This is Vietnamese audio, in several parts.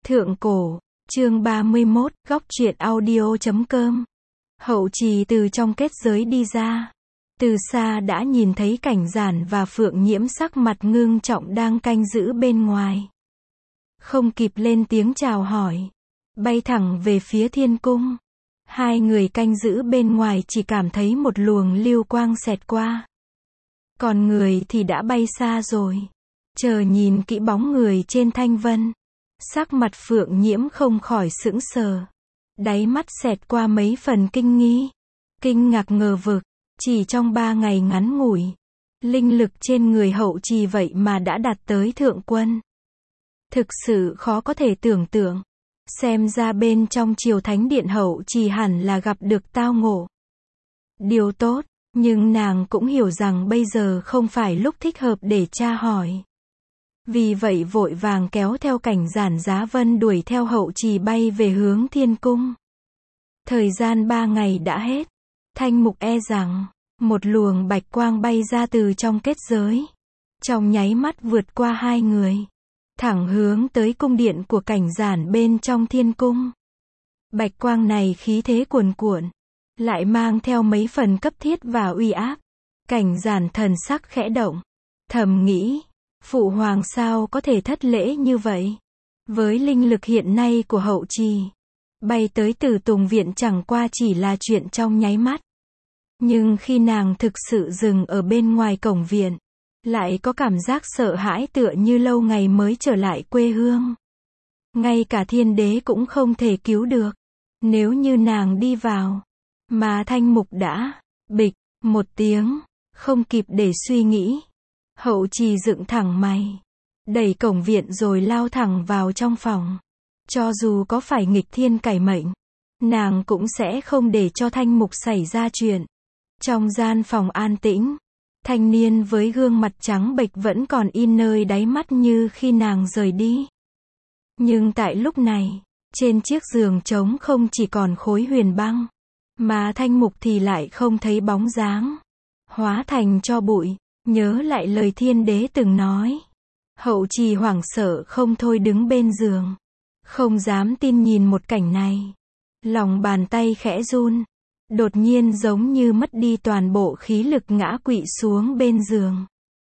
Thượng cổ, chương 31, góc truyện audio.com. Hậu Trì từ trong kết giới đi ra. Từ xa đã nhìn thấy Cảnh Giản và Phượng Nhiễm sắc mặt ngưng trọng đang canh giữ bên ngoài. Không kịp lên tiếng chào hỏi, bay thẳng về phía thiên cung. Hai người canh giữ bên ngoài chỉ cảm thấy một luồng lưu quang xẹt qua. Còn người thì đã bay xa rồi. Chờ nhìn kỹ bóng người trên thanh vân, sắc mặt Phượng Nhiễm không khỏi sững sờ. Đáy mắt xẹt qua mấy phần kinh nghi, kinh ngạc ngờ vực. Chỉ trong 3 ngày ngắn ngủi, linh lực trên người Hậu Trì vậy mà đã đạt tới thượng quân. Thực sự khó có thể tưởng tượng. Xem ra bên trong triều thánh điện Hậu Trì hẳn là gặp được tao ngộ. Điều tốt, nhưng nàng cũng hiểu rằng bây giờ không phải lúc thích hợp để tra hỏi. Vì vậy vội vàng kéo theo Cảnh Giản Giá Vân đuổi theo Hậu Trì bay về hướng thiên cung. Thời gian 3 ngày đã hết. Thanh Mục e rằng, một luồng bạch quang bay ra từ trong kết giới. Trong nháy mắt vượt qua hai người. Thẳng hướng tới cung điện của Cảnh Giản bên trong thiên cung. Bạch quang này khí thế cuồn cuộn. Lại mang theo mấy phần cấp thiết và uy áp. Cảnh Giản thần sắc khẽ động. Thầm nghĩ, Phụ Hoàng sao có thể thất lễ như vậy? Với linh lực hiện nay của Hậu Trì, bay tới Tử Tùng Viện chẳng qua chỉ là chuyện trong nháy mắt. Nhưng khi nàng thực sự dừng ở bên ngoài cổng viện, lại có cảm giác sợ hãi tựa như lâu ngày mới trở lại quê hương. Ngay cả thiên đế cũng không thể cứu được. Nếu như nàng đi vào, mà Thanh Mục đã, bịch, một tiếng, không kịp để suy nghĩ. Hậu Trì dựng thẳng mày, đẩy cổng viện rồi lao thẳng vào trong phòng. Cho dù có phải nghịch thiên cải mệnh, nàng cũng sẽ không để cho Thanh Mục xảy ra chuyện. Trong gian phòng an tĩnh, thanh niên với gương mặt trắng bệch vẫn còn in nơi đáy mắt như khi nàng rời đi. Nhưng tại lúc này, trên chiếc giường trống không chỉ còn khối huyền băng, mà Thanh Mục thì lại không thấy bóng dáng, hóa thành tro bụi. Nhớ lại lời thiên đế từng nói. Hậu Trì hoảng sợ không thôi đứng bên giường, không dám tin nhìn một cảnh này. Lòng bàn tay khẽ run, đột nhiên giống như mất đi toàn bộ khí lực ngã quỵ xuống bên giường.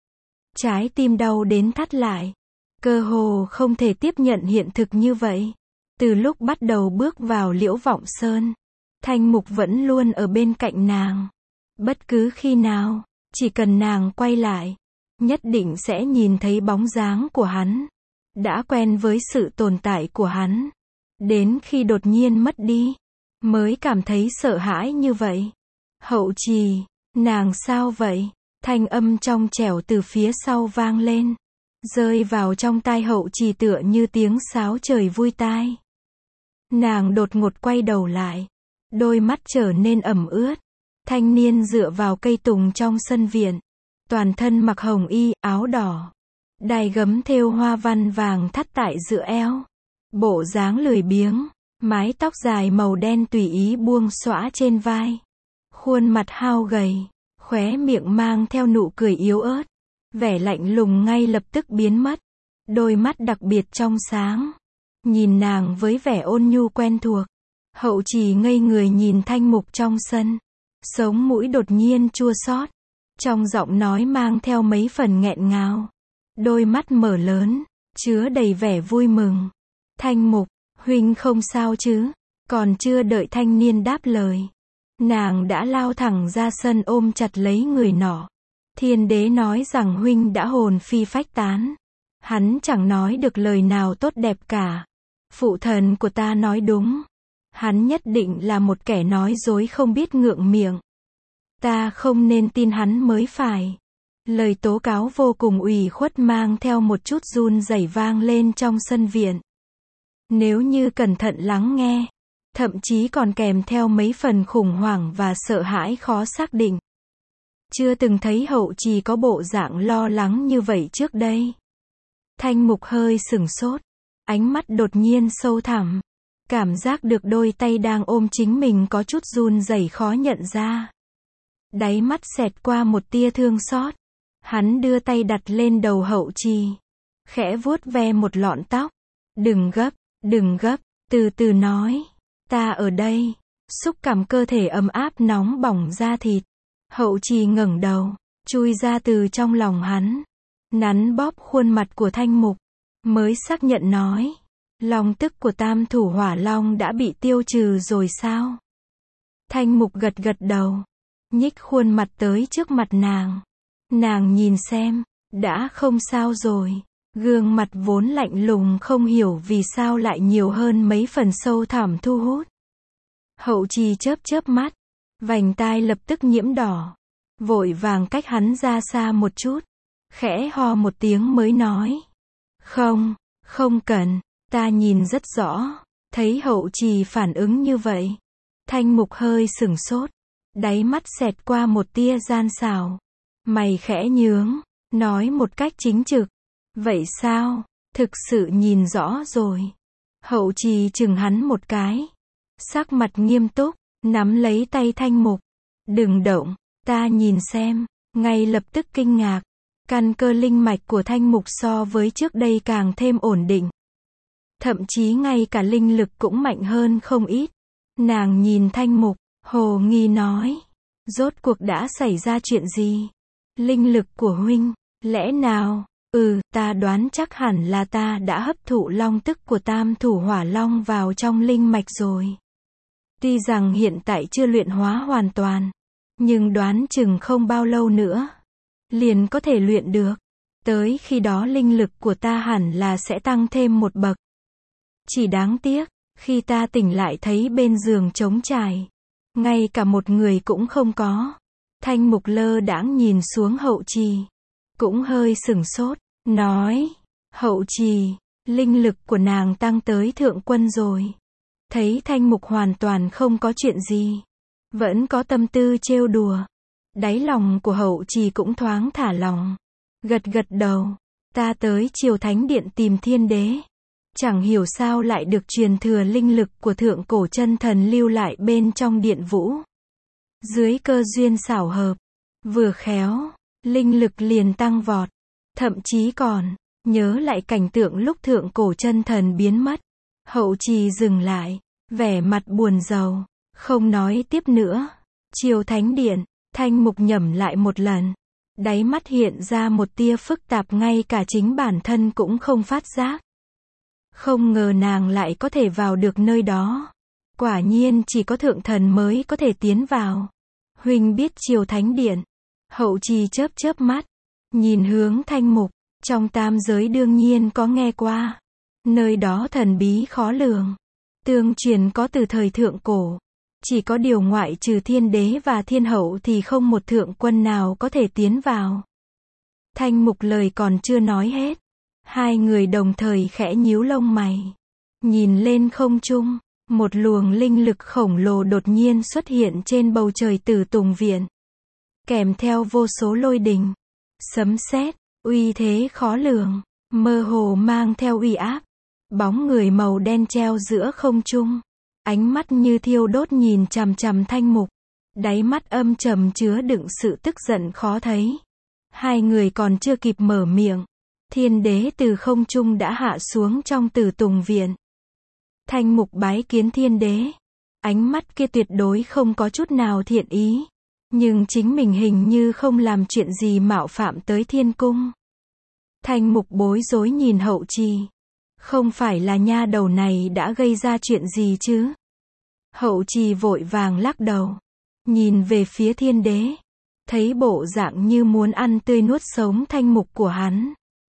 Trái tim đau đến thắt lại, cơ hồ không thể tiếp nhận hiện thực như vậy. Từ lúc bắt đầu bước vào Liễu Vọng Sơn, Thanh Mục vẫn luôn ở bên cạnh nàng. Bất cứ khi nào, chỉ cần nàng quay lại, nhất định sẽ nhìn thấy bóng dáng của hắn. Đã quen với sự tồn tại của hắn. Đến khi đột nhiên mất đi, mới cảm thấy sợ hãi như vậy. Hậu Trì, nàng sao vậy? Thanh âm trong trẻo từ phía sau vang lên. Rơi vào trong tai Hậu Trì tựa như tiếng sáo trời vui tai. Nàng đột ngột quay đầu lại. Đôi mắt trở nên ẩm ướt. Thanh niên dựa vào cây tùng trong sân viện. Toàn thân mặc hồng y, áo đỏ. Đai gấm thêu hoa văn vàng thắt tại giữa eo. Bộ dáng lười biếng. Mái tóc dài màu đen tùy ý buông xõa trên vai. Khuôn mặt hao gầy. Khóe miệng mang theo nụ cười yếu ớt. Vẻ lạnh lùng ngay lập tức biến mất. Đôi mắt đặc biệt trong sáng. Nhìn nàng với vẻ ôn nhu quen thuộc. Hậu Trì ngây người nhìn Thanh Mục trong sân. Sống mũi đột nhiên chua xót. Trong giọng nói mang theo mấy phần nghẹn ngào. Đôi mắt mở lớn, chứa đầy vẻ vui mừng. Thanh Mục, huynh không sao chứ? Còn chưa đợi thanh niên đáp lời, nàng đã lao thẳng ra sân ôm chặt lấy người nọ. Thiên đế nói rằng huynh đã hồn phi phách tán. Hắn chẳng nói được lời nào tốt đẹp cả. Phụ thần của ta nói đúng. Hắn nhất định là một kẻ nói dối không biết ngượng miệng. Ta không nên tin hắn mới phải. Lời tố cáo vô cùng ủy khuất mang theo một chút run rẩy vang lên trong sân viện. Nếu như cẩn thận lắng nghe, thậm chí còn kèm theo mấy phần khủng hoảng và sợ hãi khó xác định. Chưa từng thấy Hậu Trì có bộ dạng lo lắng như vậy trước đây. Thanh Mục hơi sửng sốt, ánh mắt đột nhiên sâu thẳm. Cảm giác được đôi tay đang ôm chính mình có chút run rẩy khó nhận ra. Đáy mắt xẹt qua một tia thương xót. Hắn đưa tay đặt lên đầu Hậu Trì, khẽ vuốt ve một lọn tóc. Đừng gấp, Đừng gấp, từ từ nói. Ta ở đây. Xúc cảm cơ thể ấm áp nóng bỏng da thịt. Hậu Trì ngẩng đầu, chui ra từ trong lòng hắn. Nắn bóp khuôn mặt của Thanh Mục. Mới xác nhận nói. Long tức của Tam Thủ Hỏa Long đã bị tiêu trừ rồi sao? Thanh Mục gật gật đầu. Nhích khuôn mặt tới trước mặt nàng. Nàng nhìn xem. Đã không sao rồi. Gương mặt vốn lạnh lùng không hiểu vì sao lại nhiều hơn mấy phần sâu thẳm thu hút. Hậu Trì chớp chớp mắt. Vành tai lập tức nhiễm đỏ. Vội vàng cách hắn ra xa một chút. Khẽ ho một tiếng mới nói. Không, không cần. Ta nhìn rất rõ. Thấy Hậu Trì phản ứng như vậy. Thanh Mục hơi sửng sốt. Đáy mắt xẹt qua một tia gian xảo. Mày khẽ nhướng. Nói một cách chính trực. Vậy sao? Thực sự nhìn rõ rồi. Hậu Trì chừng hắn một cái. Sắc mặt nghiêm túc. Nắm lấy tay Thanh Mục. Đừng động. Ta nhìn xem. Ngay lập tức kinh ngạc. Căn cơ linh mạch của Thanh Mục so với trước đây càng thêm ổn định. Thậm chí ngay cả linh lực cũng mạnh hơn không ít. Nàng nhìn Thanh Mục, hồ nghi nói. Rốt cuộc đã xảy ra chuyện gì? Linh lực của huynh, lẽ nào? Ta đoán chắc hẳn là ta đã hấp thụ long tức của Tam Thủ Hỏa Long vào trong linh mạch rồi. Tuy rằng hiện tại chưa luyện hóa hoàn toàn, nhưng đoán chừng không bao lâu nữa liền có thể luyện được. Tới khi đó linh lực của ta hẳn là sẽ tăng thêm một bậc. Chỉ đáng tiếc, khi ta tỉnh lại thấy bên giường trống trải, ngay cả một người cũng không có. Thanh Mục lơ đãng nhìn xuống Hậu Trì, cũng hơi sửng sốt, nói, Hậu Trì, linh lực của nàng tăng tới thượng quân rồi. Thấy Thanh Mục hoàn toàn không có chuyện gì, vẫn có tâm tư trêu đùa. Đáy lòng của Hậu Trì cũng thoáng thả lòng. Gật gật đầu. Ta tới Triều Thánh Điện tìm Thiên Đế. Chẳng hiểu sao lại được truyền thừa linh lực của thượng cổ chân thần lưu lại bên trong điện vũ. Dưới cơ duyên xảo hợp, vừa khéo, linh lực liền tăng vọt. Thậm chí còn, nhớ lại cảnh tượng lúc thượng cổ chân thần biến mất. Hậu Trì dừng lại, vẻ mặt buồn rầu, không nói tiếp nữa. Triều Thánh Điện. Thanh Mục nhẩm lại một lần. Đáy mắt hiện ra một tia phức tạp ngay cả chính bản thân cũng không phát giác. Không ngờ nàng lại có thể vào được nơi đó. Quả nhiên chỉ có thượng thần mới có thể tiến vào. Huynh biết Triều Thánh Điện. Hậu Trì chớp chớp mắt. Nhìn hướng Thanh Mục. Trong tam giới đương nhiên có nghe qua. Nơi đó thần bí khó lường. Tương truyền có từ thời thượng cổ. Chỉ có điều ngoại trừ Thiên Đế và Thiên Hậu thì không một thượng quân nào có thể tiến vào. Thanh Mục lời còn chưa nói hết. Hai người đồng thời khẽ nhíu lông mày. Nhìn lên không trung, một luồng linh lực khổng lồ đột nhiên xuất hiện trên bầu trời Tử Tùng Viện. Kèm theo vô số lôi đình, sấm sét, uy thế khó lường, mơ hồ mang theo uy áp. Bóng người màu đen treo giữa không trung. Ánh mắt như thiêu đốt nhìn chằm chằm Thanh Mục. Đáy mắt âm trầm chứa đựng sự tức giận khó thấy. Hai người còn chưa kịp mở miệng. Thiên Đế từ không trung đã hạ xuống trong Tử Tùng Viện. Thanh Mục bái kiến Thiên Đế. Ánh mắt kia tuyệt đối không có chút nào thiện ý. Nhưng chính mình hình như không làm chuyện gì mạo phạm tới Thiên Cung. Thanh Mục bối rối nhìn Hậu Trì. Không phải là nha đầu này đã gây ra chuyện gì chứ? Hậu Trì vội vàng lắc đầu. Nhìn về phía Thiên Đế. Thấy bộ dạng như muốn ăn tươi nuốt sống Thanh Mục của hắn.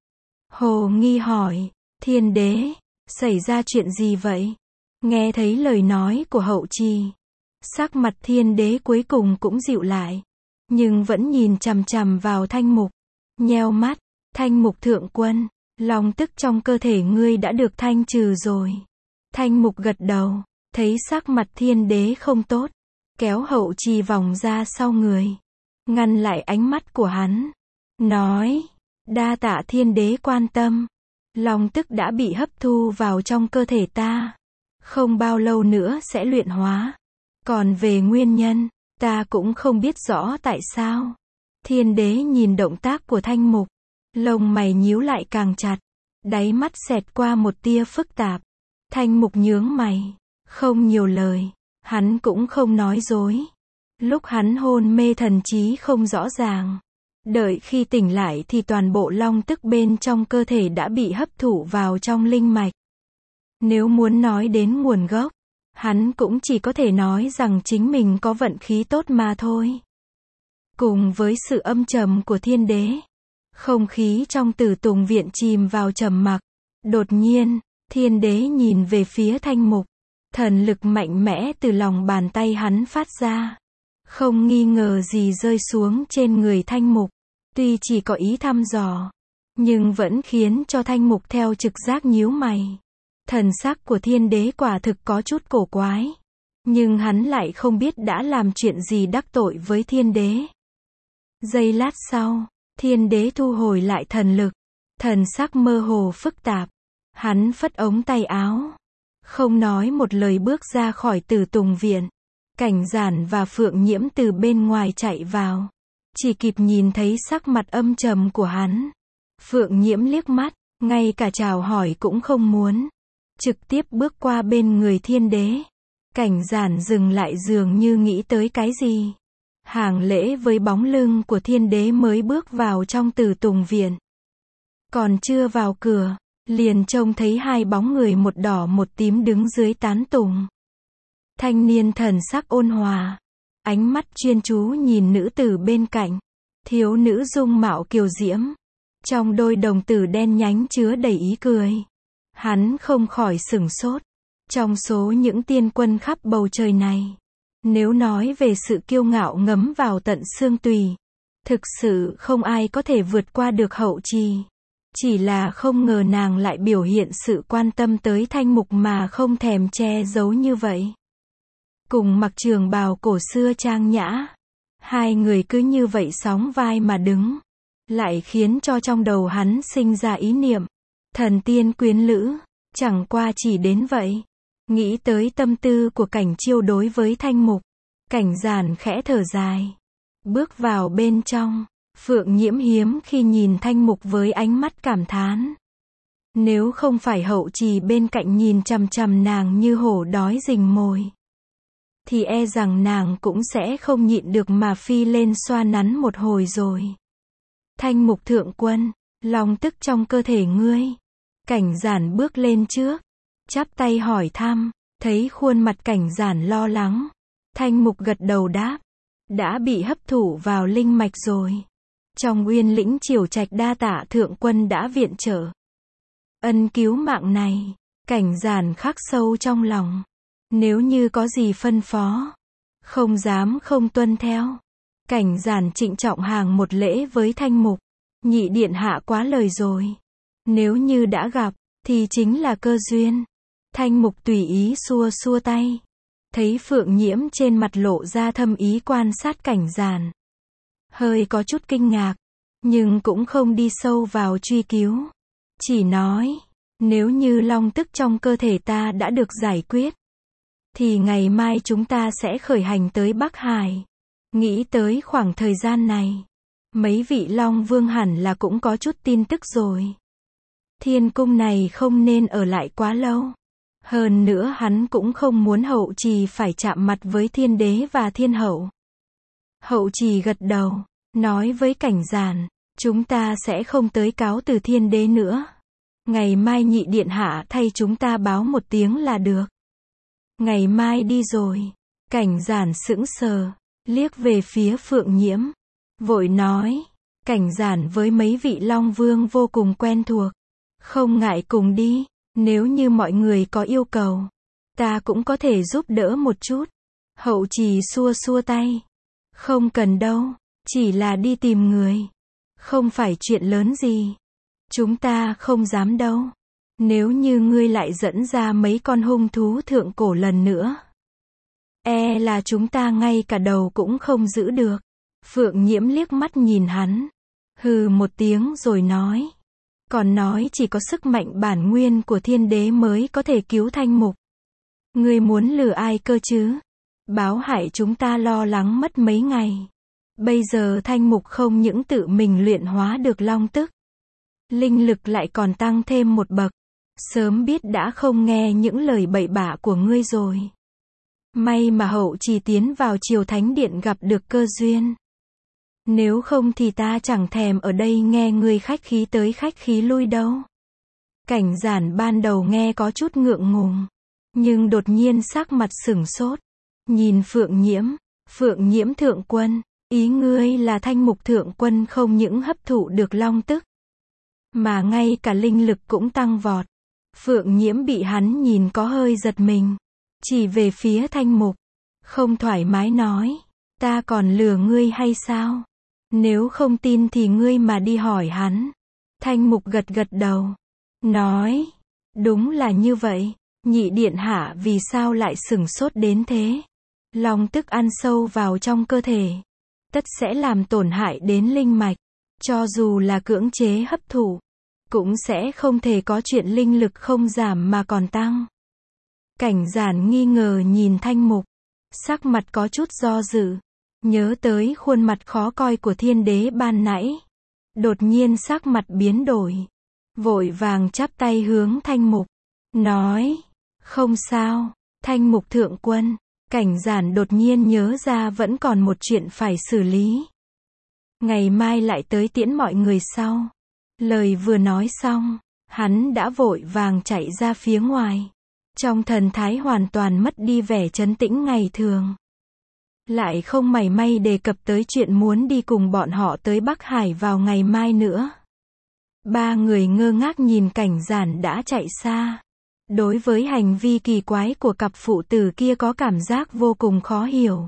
Hồ nghi hỏi. Thiên Đế, xảy ra chuyện gì vậy? Nghe thấy lời nói của Hậu Trì. Sắc mặt Thiên Đế cuối cùng cũng dịu lại. Nhưng vẫn nhìn chằm chằm vào Thanh Mục. Nheo mắt. Thanh Mục thượng quân. Long tức trong cơ thể ngươi đã được thanh trừ rồi. Thanh Mục gật đầu, thấy sắc mặt Thiên Đế không tốt, kéo Hậu Trì vòng ra sau người, ngăn lại ánh mắt của hắn, nói, đa tạ Thiên Đế quan tâm, long tức đã bị hấp thu vào trong cơ thể ta, không bao lâu nữa sẽ luyện hóa, còn về nguyên nhân, ta cũng không biết rõ tại sao. Thiên Đế nhìn động tác của Thanh Mục, lông mày nhíu lại càng chặt, đáy mắt xẹt qua một tia phức tạp. Thanh Mục nhướng mày, không nhiều lời, hắn cũng không nói dối. Lúc hắn hôn mê thần trí không rõ ràng. Đợi khi tỉnh lại thì toàn bộ long tức bên trong cơ thể đã bị hấp thụ vào trong linh mạch. Nếu muốn nói đến nguồn gốc, hắn cũng chỉ có thể nói rằng chính mình có vận khí tốt mà thôi. Cùng với sự âm trầm của thiên đế, không khí trong Tử Tùng viện chìm vào trầm mặc. Đột nhiên, thiên đế nhìn về phía Thanh Mục. Thần lực mạnh mẽ từ lòng bàn tay hắn phát ra. Không nghi ngờ gì rơi xuống trên người Thanh Mục. Tuy chỉ có ý thăm dò, nhưng vẫn khiến cho Thanh Mục theo trực giác nhíu mày. Thần sắc của thiên đế quả thực có chút cổ quái. Nhưng hắn lại không biết đã làm chuyện gì đắc tội với thiên đế. Giây lát sau, thiên đế thu hồi lại thần lực. Thần sắc mơ hồ phức tạp. Hắn phất ống tay áo. Không nói một lời bước ra khỏi Tử Tùng viện. Cảnh Giản và Phượng Nhiễm từ bên ngoài chạy vào. Chỉ kịp nhìn thấy sắc mặt âm trầm của hắn. Phượng Nhiễm liếc mắt, ngay cả chào hỏi cũng không muốn. Trực tiếp bước qua bên người thiên đế. Cảnh Giản dừng lại dường như nghĩ tới cái gì. Hàng lễ với bóng lưng của thiên đế mới bước vào trong Tử Tùng viện. Còn chưa vào cửa, liền trông thấy hai bóng người một đỏ một tím đứng dưới tán tùng. Thanh niên thần sắc ôn hòa, ánh mắt chuyên chú nhìn nữ tử bên cạnh. Thiếu nữ dung mạo kiều diễm, trong đôi đồng tử đen nhánh chứa đầy ý cười. Hắn không khỏi sửng sốt. Trong số những tiên quân khắp bầu trời này, nếu nói về sự kiêu ngạo ngấm vào tận xương tùy, thực sự không ai có thể vượt qua được Hậu Trì. Chỉ là không ngờ nàng lại biểu hiện sự quan tâm tới Thanh Mục mà không thèm che giấu như vậy. Cùng mặc trường bào cổ xưa trang nhã, hai người cứ như vậy sóng vai mà đứng, lại khiến cho trong đầu hắn sinh ra ý niệm, thần tiên quyến lữ, chẳng qua chỉ đến vậy. Nghĩ tới tâm tư của Cảnh Chiêu đối với Thanh Mục, Cảnh Giản khẽ thở dài, bước vào bên trong. Phượng Nhiễm hiếm khi nhìn Thanh Mục với ánh mắt cảm thán. Nếu không phải Hậu Trì bên cạnh nhìn chằm chằm nàng như hổ đói rình mồi, thì e rằng nàng cũng sẽ không nhịn được mà phi lên xoa nắn một hồi rồi. Thanh Mục thượng quân, long tức trong cơ thể ngươi. Cảnh Giản bước lên trước, chắp tay hỏi thăm, thấy khuôn mặt Cảnh Giản lo lắng. Thanh Mục gật đầu đáp, đã bị hấp thụ vào linh mạch rồi. Trong Uyên Lĩnh Triều Trạch đa tạ thượng quân đã viện trợ. Ân cứu mạng này, Cảnh Giản khắc sâu trong lòng. Nếu như có gì phân phó, không dám không tuân theo. Cảnh Giản trịnh trọng hàng một lễ với Thanh Mục. Nhị điện hạ quá lời rồi. Nếu như đã gặp, thì chính là cơ duyên. Thanh Mục tùy ý xua xua tay. Thấy Phượng Nhiễm trên mặt lộ ra thâm ý quan sát Cảnh Giản. Hơi có chút kinh ngạc, nhưng cũng không đi sâu vào truy cứu. Chỉ nói, nếu như long tức trong cơ thể ta đã được giải quyết, thì ngày mai chúng ta sẽ khởi hành tới Bắc Hải. Nghĩ tới khoảng thời gian này, mấy vị Long Vương hẳn là cũng có chút tin tức rồi. Thiên cung này không nên ở lại quá lâu. Hơn nữa hắn cũng không muốn Hậu Trì phải chạm mặt với thiên đế và thiên hậu. Hậu Trì gật đầu, nói với Cảnh Giản, chúng ta sẽ không tới cáo từ thiên đế nữa. Ngày mai nhị điện hạ thay chúng ta báo một tiếng là được. Ngày mai đi rồi. Cảnh Giản sững sờ, liếc về phía Phượng Nhiễm, vội nói, Cảnh Giản với mấy vị Long Vương vô cùng quen thuộc. Không ngại cùng đi, nếu như mọi người có yêu cầu, ta cũng có thể giúp đỡ một chút. Hậu Trì xua xua tay. Không cần đâu, chỉ là đi tìm người. Không phải chuyện lớn gì. Chúng ta không dám đâu. Nếu như ngươi lại dẫn ra mấy con hung thú thượng cổ lần nữa, e là chúng ta ngay cả đầu cũng không giữ được. Phượng Nhiễm liếc mắt nhìn hắn, hừ một tiếng rồi nói. Còn nói chỉ có sức mạnh bản nguyên của thiên đế mới có thể cứu Thanh Mục. Ngươi muốn lừa ai cơ chứ? Báo hại chúng ta lo lắng mất mấy ngày. Bây giờ Thanh Mục không những tự mình luyện hóa được long tức, linh lực lại còn tăng thêm một bậc. Sớm biết đã không nghe những lời bậy bạ của ngươi rồi. May mà Hậu Trì tiến vào Triều Thánh Điện gặp được cơ duyên. Nếu không thì ta chẳng thèm ở đây nghe ngươi khách khí tới khách khí lui đâu. Cảnh Giản ban đầu nghe có chút ngượng ngùng, nhưng đột nhiên sắc mặt sửng sốt. Nhìn Phượng Nhiễm thượng quân, ý ngươi là Thanh Mục thượng quân không những hấp thụ được long tức, mà ngay cả linh lực cũng tăng vọt. Phượng Nhiễm bị hắn nhìn có hơi giật mình, chỉ về phía Thanh Mục, không thoải mái nói, ta còn lừa ngươi hay sao? Nếu không tin thì ngươi mà đi hỏi hắn. Thanh Mục gật gật đầu, nói, đúng là như vậy, nhị điện hạ vì sao lại sửng sốt đến thế? Long tức ăn sâu vào trong cơ thể, tất sẽ làm tổn hại đến linh mạch, cho dù là cưỡng chế hấp thụ, cũng sẽ không thể có chuyện linh lực không giảm mà còn tăng. Cảnh Giản nghi ngờ nhìn Thanh Mục, sắc mặt có chút do dự, nhớ tới khuôn mặt khó coi của Thiên Đế ban nãy, đột nhiên sắc mặt biến đổi, vội vàng chắp tay hướng Thanh Mục, nói, không sao, Thanh Mục thượng quân. Cảnh Giản đột nhiên nhớ ra vẫn còn một chuyện phải xử lý. Ngày mai lại tới tiễn mọi người sau. Lời vừa nói xong, hắn đã vội vàng chạy ra phía ngoài. Trong thần thái hoàn toàn mất đi vẻ trấn tĩnh ngày thường. Lại không mảy may đề cập tới chuyện muốn đi cùng bọn họ tới Bắc Hải vào ngày mai nữa. Ba người ngơ ngác nhìn Cảnh Giản đã chạy xa. Đối với hành vi kỳ quái của cặp phụ tử kia có cảm giác vô cùng khó hiểu.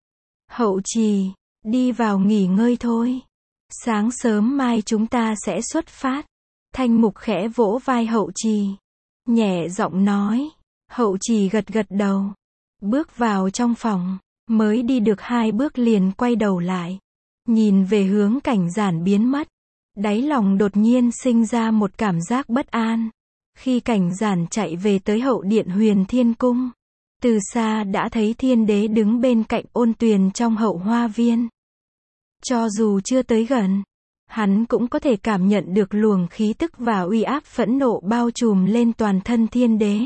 Hậu Trì, đi vào nghỉ ngơi thôi. Sáng sớm mai chúng ta sẽ xuất phát. Thanh Mục khẽ vỗ vai Hậu Trì, nhẹ giọng nói. Hậu Trì gật gật đầu, bước vào trong phòng, mới đi được 2 bước liền quay đầu lại, nhìn về hướng Cảnh Giản biến mất. Đáy lòng đột nhiên sinh ra một cảm giác bất an. Khi Cảnh Giản chạy về tới hậu điện Huyền Thiên Cung, từ xa đã thấy Thiên Đế đứng bên cạnh Ôn Tuyền trong hậu hoa viên. Cho dù chưa tới gần, hắn cũng có thể cảm nhận được luồng khí tức và uy áp phẫn nộ bao trùm lên toàn thân Thiên Đế.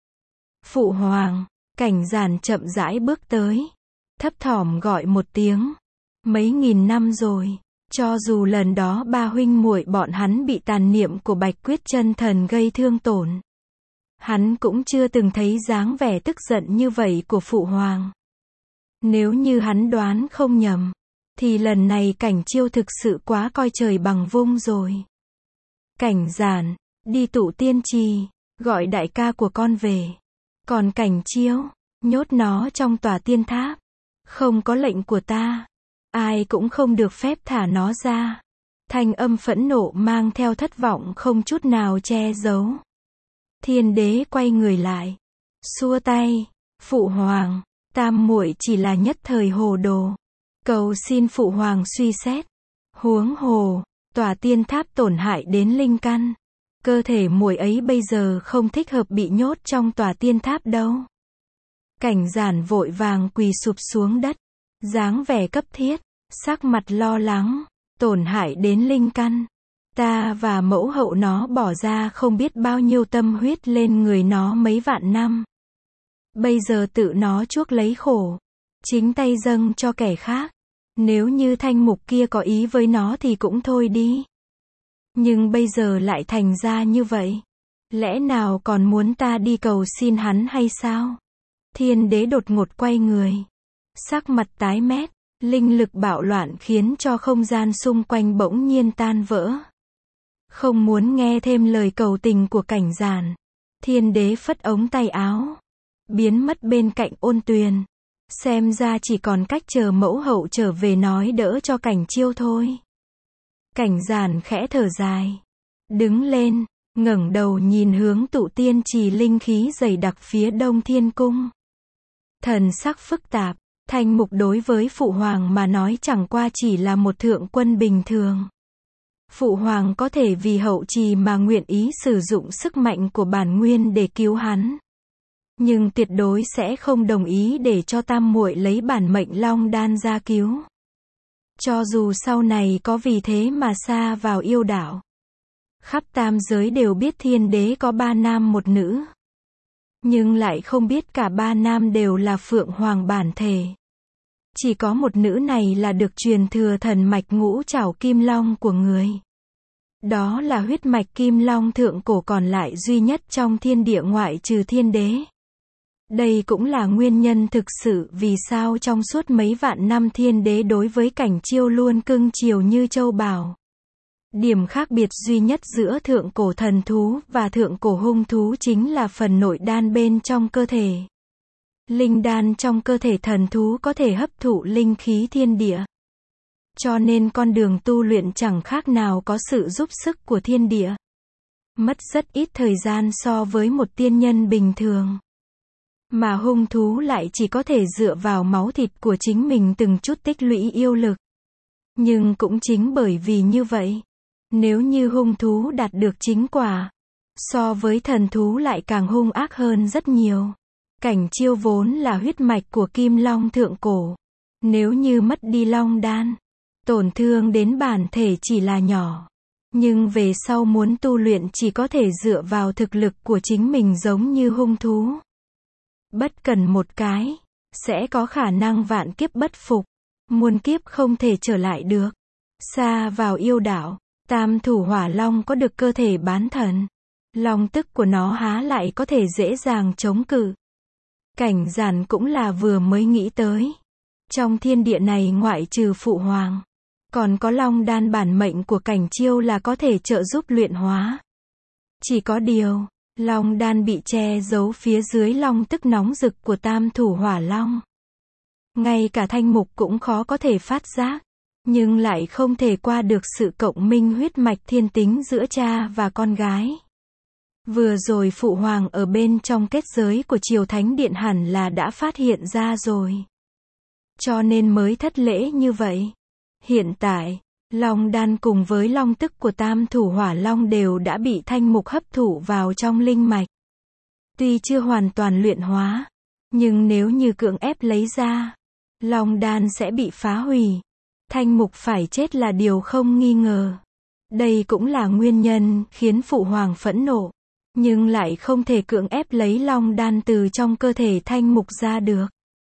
Phụ hoàng, Cảnh Giản chậm rãi bước tới, thấp thỏm gọi một tiếng. Mấy nghìn năm rồi, cho dù lần đó ba huynh muội bọn hắn bị tàn niệm của Bạch Quyết Chân Thần gây thương tổn, hắn cũng chưa từng thấy dáng vẻ tức giận như vậy của phụ hoàng. Nếu như hắn đoán không nhầm, thì lần này Cảnh Chiêu thực sự quá coi trời bằng vung rồi. Cảnh Giản, đi Tụ Tiên Trì, gọi đại ca của con về. Còn Cảnh Chiêu, nhốt nó trong tòa tiên tháp. Không có lệnh của ta, ai cũng không được phép thả nó ra. Thanh âm phẫn nộ mang theo thất vọng không chút nào che giấu. Thiên Đế quay người lại, xua tay, phụ hoàng, tam muội chỉ là nhất thời hồ đồ, cầu xin phụ hoàng suy xét. Huống hồ, tòa tiên tháp tổn hại đến linh căn, cơ thể muội ấy bây giờ không thích hợp bị nhốt trong tòa tiên tháp đâu. Cảnh Giản vội vàng quỳ sụp xuống đất, dáng vẻ cấp thiết, sắc mặt lo lắng. Tổn hại đến linh căn, ta và mẫu hậu nó bỏ ra không biết bao nhiêu tâm huyết lên người nó mấy vạn năm. Bây giờ tự nó chuốc lấy khổ, chính tay dâng cho kẻ khác. Nếu như Thanh Mục kia có ý với nó thì cũng thôi đi. Nhưng bây giờ lại thành ra như vậy. Lẽ nào còn muốn ta đi cầu xin hắn hay sao? Thiên Đế đột ngột quay người, sắc mặt tái mét, linh lực bạo loạn khiến cho không gian xung quanh bỗng nhiên tan vỡ. Không muốn nghe thêm lời cầu tình của Cảnh Giản, Thiên Đế phất ống tay áo, biến mất bên cạnh Ôn Tuyền. Xem ra chỉ còn cách chờ mẫu hậu trở về nói đỡ cho Cảnh Chiêu thôi. Cảnh Giản khẽ thở dài, đứng lên, ngẩng đầu nhìn hướng Tụ Tiên Trì linh khí dày đặc phía đông Thiên Cung. Thần sắc phức tạp, Thanh Mục đối với phụ hoàng mà nói chẳng qua chỉ là một thượng quân bình thường. Phụ hoàng có thể vì Hậu Trì mà nguyện ý sử dụng sức mạnh của bản nguyên để cứu hắn, nhưng tuyệt đối sẽ không đồng ý để cho tam muội lấy bản mệnh long đan ra cứu. Cho dù sau này có vì thế mà sa vào yêu đạo, Khắp tam giới đều biết thiên đế có 3 nam một nữ. Nhưng lại không biết cả 3 nam đều là Phượng Hoàng bản thể. Chỉ có một nữ này là được truyền thừa thần mạch ngũ trảo kim long của người. Đó là huyết mạch kim long thượng cổ còn lại duy nhất trong thiên địa ngoại trừ thiên đế. Đây cũng là nguyên nhân thực sự vì sao trong suốt mấy vạn năm thiên đế đối với Cảnh Chiêu luôn cưng chiều như châu báu. Điểm khác biệt duy nhất giữa thượng cổ thần thú và thượng cổ hung thú chính là phần nội đan bên trong cơ thể. Linh đan trong cơ thể thần thú có thể hấp thụ linh khí thiên địa. Cho nên con đường tu luyện chẳng khác nào có sự giúp sức của thiên địa. Mất rất ít thời gian so với một tiên nhân bình thường. Mà hung thú lại chỉ có thể dựa vào máu thịt của chính mình từng chút tích lũy yêu lực. Nhưng cũng chính bởi vì như vậy, nếu như hung thú đạt được chính quả, so với thần thú lại càng hung ác hơn rất nhiều. Cảnh Chiêu vốn là huyết mạch của Kim Long thượng cổ. Nếu như mất đi long đan, tổn thương đến bản thể chỉ là nhỏ. Nhưng về sau muốn tu luyện chỉ có thể dựa vào thực lực của chính mình giống như hung thú. Bất cần một cái, sẽ có khả năng vạn kiếp bất phục. Muôn kiếp không thể trở lại được. Xa vào yêu đảo, Tam Thủ Hỏa Long có được cơ thể bán thần. Long tức của nó há lại có thể dễ dàng chống cự. Cảnh Giản cũng là vừa mới nghĩ tới. Trong thiên địa này ngoại trừ Phụ Hoàng, còn có long đan bản mệnh của Cảnh Chiêu là có thể trợ giúp luyện hóa. Chỉ có điều, long đan bị che giấu phía dưới long tức nóng rực của Tam Thủ Hỏa Long. Ngay cả Thanh Mục cũng khó có thể phát giác, nhưng lại không thể qua được sự cộng minh huyết mạch thiên tính giữa cha và con gái. Vừa rồi Phụ Hoàng ở bên trong kết giới của Triều Thánh Điện hẳn là đã phát hiện ra rồi. Cho nên mới thất lễ như vậy. Hiện tại, long đan cùng với long tức của Tam Thủ Hỏa Long đều đã bị Thanh Mục hấp thụ vào trong linh mạch. Tuy chưa hoàn toàn luyện hóa, nhưng nếu như cưỡng ép lấy ra, long đan sẽ bị phá hủy. Thanh Mục phải chết là điều không nghi ngờ. Đây cũng là nguyên nhân khiến Phụ Hoàng phẫn nộ, nhưng lại không thể cưỡng ép lấy long đan từ trong cơ thể Thanh Mục ra được.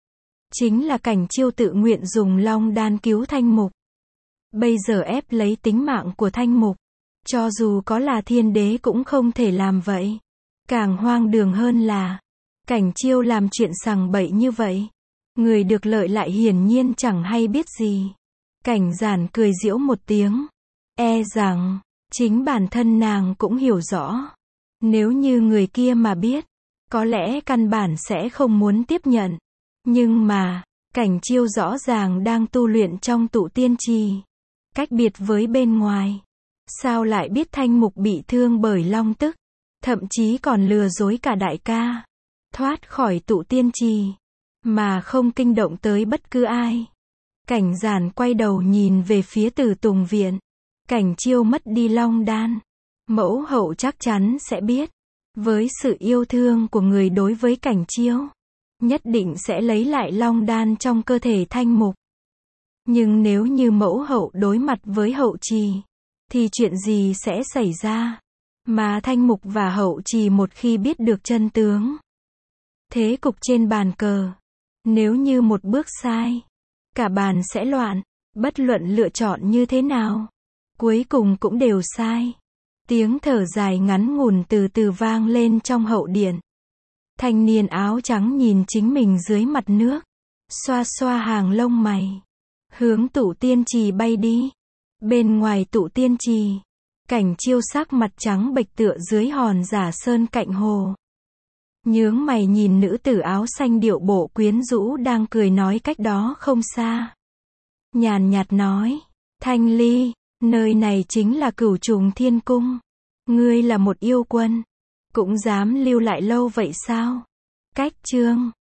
Chính là Cảnh Chiêu tự nguyện dùng long đan cứu Thanh Mục. Bây giờ ép lấy tính mạng của Thanh Mục, cho dù có là thiên đế cũng không thể làm vậy. Càng hoang đường hơn là, Cảnh Chiêu làm chuyện sằng bậy như vậy. Người được lợi lại hiển nhiên chẳng hay biết gì. Cảnh Giản cười giễu một tiếng. E rằng, chính bản thân nàng cũng hiểu rõ. Nếu như người kia mà biết, có lẽ căn bản sẽ không muốn tiếp nhận. Nhưng mà, Cảnh Chiêu rõ ràng đang tu luyện trong tụ tiên trì. Cách biệt với bên ngoài. Sao lại biết Thanh Mục bị thương bởi long tức? Thậm chí còn lừa dối cả đại ca. Thoát khỏi tụ tiên trì. Mà không kinh động tới bất cứ ai. Cảnh Giản quay đầu nhìn về phía Tử Tùng Viện. Cảnh Chiêu mất đi long đan. Mẫu hậu chắc chắn sẽ biết. Với sự yêu thương của người đối với Cảnh Chiêu, nhất định sẽ lấy lại long đan trong cơ thể Thanh Mục. Nhưng nếu như mẫu hậu đối mặt với hậu trì, thì chuyện gì sẽ xảy ra? Mà Thanh Mục và hậu trì một khi biết được chân tướng, thế cục trên bàn cờ, nếu như một bước sai, cả bàn sẽ loạn. Bất luận lựa chọn như thế nào, cuối cùng cũng đều sai. Tiếng thở dài ngắn ngủn từ từ vang lên trong hậu điện. Thanh niên áo trắng nhìn chính mình dưới mặt nước, xoa xoa hàng lông mày, hướng tụ tiên trì bay đi. Bên ngoài tụ tiên trì, Cảnh Chiêu sắc mặt trắng bệch tựa dưới hòn giả sơn cạnh hồ. Nhướng mày nhìn nữ tử áo xanh điệu bộ quyến rũ đang cười nói cách đó không xa. Nhàn nhạt nói, Thanh Ly, nơi này chính là Cửu Trùng Thiên Cung. Ngươi là một yêu quân, cũng dám lưu lại lâu vậy sao? Cách chương